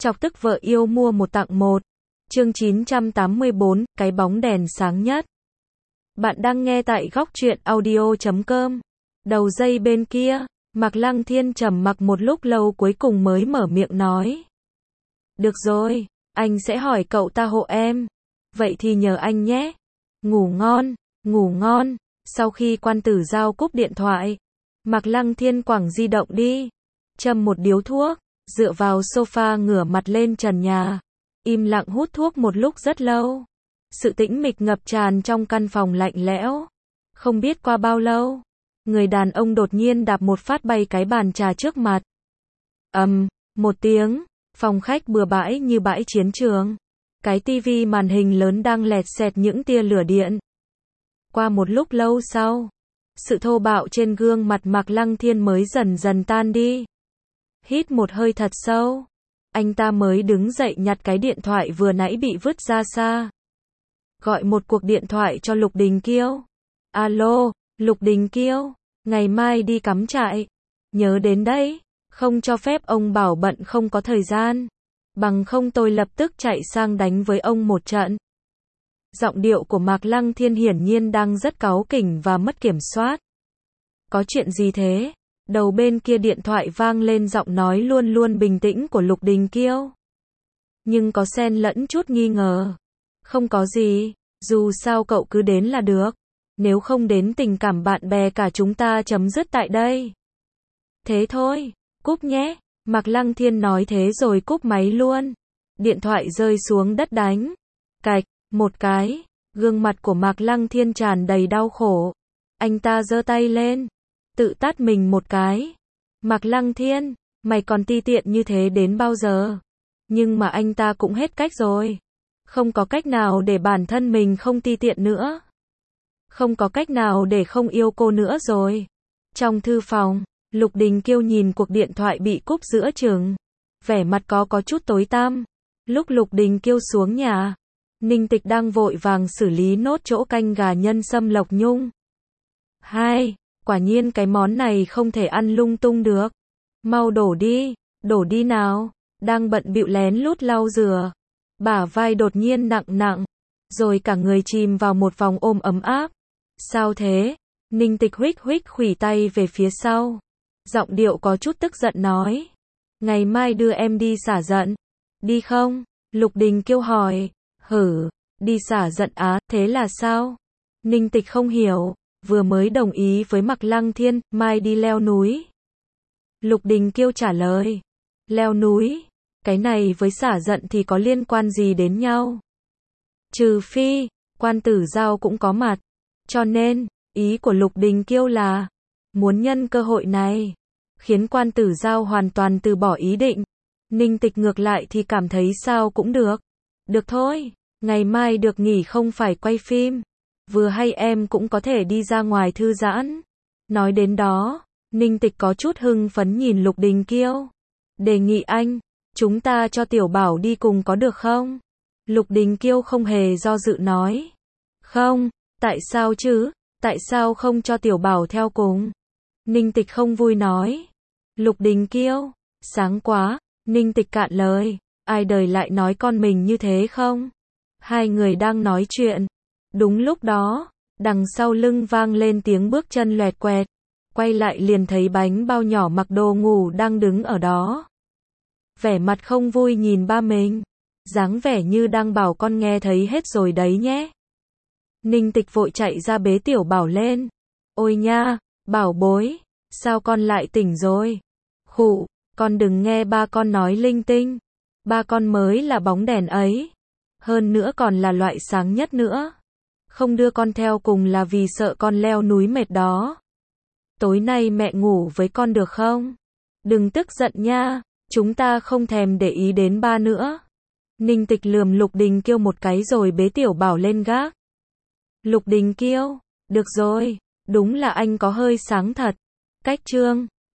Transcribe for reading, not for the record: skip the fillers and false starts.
Chọc tức vợ yêu mua một tặng một. Chương 984, cái bóng đèn sáng nhất. Bạn đang nghe tại góc truyện audio.com. Đầu dây bên kia, Mạc Lăng Thiên trầm mặc một lúc lâu cuối cùng mới mở miệng nói. Được rồi, anh sẽ hỏi cậu ta hộ em. Vậy thì nhờ anh nhé. Ngủ ngon, ngủ ngon. Sau khi Quan Tử Giao cúp điện thoại, Mạc Lăng Thiên quẳng di động đi. Châm một điếu thuốc, dựa vào sofa ngửa mặt lên trần nhà. Im lặng hút thuốc một lúc rất lâu. Sự tĩnh mịch ngập tràn trong căn phòng lạnh lẽo. Không biết qua bao lâu, người đàn ông đột nhiên đạp một phát bay cái bàn trà trước mặt. Một tiếng, phòng khách bừa bãi như bãi chiến trường. Cái tivi màn hình lớn đang lẹt xẹt những tia lửa điện. Qua một lúc lâu sau, sự thô bạo trên gương mặt Mạc Lăng Thiên mới dần dần tan đi. Hít một hơi thật sâu, anh ta mới đứng dậy nhặt cái điện thoại vừa nãy bị vứt ra xa. Gọi một cuộc điện thoại cho Lục Đình Kiêu. Alo, Lục Đình Kiêu, ngày mai đi cắm trại. Nhớ đến đấy, không cho phép ông bảo bận không có thời gian. Bằng không tôi lập tức chạy sang đánh với ông một trận. Giọng điệu của Mạc Lăng Thiên hiển nhiên đang rất cáu kỉnh và mất kiểm soát. Có chuyện gì thế? Đầu bên kia điện thoại vang lên giọng nói luôn luôn bình tĩnh của Lục Đình Kiêu. Nhưng có xen lẫn chút nghi ngờ. Không có gì, dù sao cậu cứ đến là được. Nếu không đến tình cảm bạn bè cả chúng ta chấm dứt tại đây. Thế thôi, cúp nhé. Mạc Lăng Thiên nói thế rồi cúp máy luôn. Điện thoại rơi xuống đất đánh. Cạch, một cái. Gương mặt của Mạc Lăng Thiên tràn đầy đau khổ. Anh ta giơ tay lên, tự tát mình một cái. Mạc Lăng Thiên, mày còn ti tiện như thế đến bao giờ? Nhưng mà anh ta cũng hết cách rồi. Không có cách nào để bản thân mình không ti tiện nữa. Không có cách nào để không yêu cô nữa rồi. Trong thư phòng, Lục Đình Kiêu nhìn cuộc điện thoại bị cúp giữa chừng. Vẻ mặt có chút tối tăm. Lúc Lục Đình Kiêu xuống nhà, Ninh Tịch đang vội vàng xử lý nốt chỗ canh gà nhân sâm lộc nhung. Quả nhiên cái món này không thể ăn lung tung được. Mau đổ đi nào. Đang bận bịu lén lút lau rửa. Bả vai đột nhiên nặng nặng. Rồi cả người chìm vào một vòng ôm ấm áp. Sao thế? Ninh Tịch huých khuỷu tay về phía sau. Giọng điệu có chút tức giận nói. Ngày mai đưa em đi xả giận. Đi không? Lục Đình Kiêu hỏi. Đi xả giận á, thế là sao? Ninh Tịch không hiểu. Vừa mới đồng ý với Mạc Lăng Thiên, mai đi leo núi. Lục Đình Kiêu trả lời. Leo núi? Cái này với xả giận thì có liên quan gì đến nhau? Trừ phi, Quan Tử Giao cũng có mặt. Cho nên, ý của Lục Đình Kiêu là, muốn nhân cơ hội này, khiến Quan Tử Giao hoàn toàn từ bỏ ý định. Ninh Tịch ngược lại thì cảm thấy sao cũng được. Được thôi, ngày mai được nghỉ không phải quay phim. Vừa hay em cũng có thể đi ra ngoài thư giãn. Nói đến đó, Ninh Tịch có chút hưng phấn nhìn Lục Đình Kiêu. Đề nghị anh, chúng ta cho Tiểu Bảo đi cùng có được không? Lục Đình Kiêu không hề do dự nói. Không, tại sao chứ? Tại sao không cho Tiểu Bảo theo cùng? Ninh Tịch không vui nói. Lục Đình Kiêu, sáng quá. Ninh Tịch cạn lời. Ai đời lại nói con mình như thế không? Hai người đang nói chuyện. Đúng lúc đó, đằng sau lưng vang lên tiếng bước chân loẹt quẹt. Quay lại liền thấy bánh bao nhỏ mặc đồ ngủ đang đứng ở đó. Vẻ mặt không vui nhìn ba mình. Dáng vẻ như đang bảo con nghe thấy hết rồi đấy nhé. Ninh Tịch vội chạy ra bế Tiểu Bảo lên. Ôi nha, bảo bối, sao con lại tỉnh rồi? Khụ, con đừng nghe ba con nói linh tinh. Ba con mới là bóng đèn ấy. Hơn nữa còn là loại sáng nhất nữa. Không đưa con theo cùng là vì sợ con leo núi mệt đó. Tối nay mẹ ngủ với con được không? Đừng tức giận nha, chúng ta không thèm để ý đến ba nữa. Ninh Tịch lườm Lục Đình Kiêu một cái rồi bế Tiểu Bảo lên gác. Lục Đình Kiêu, được rồi, đúng là anh có hơi sáng thật. Cách chương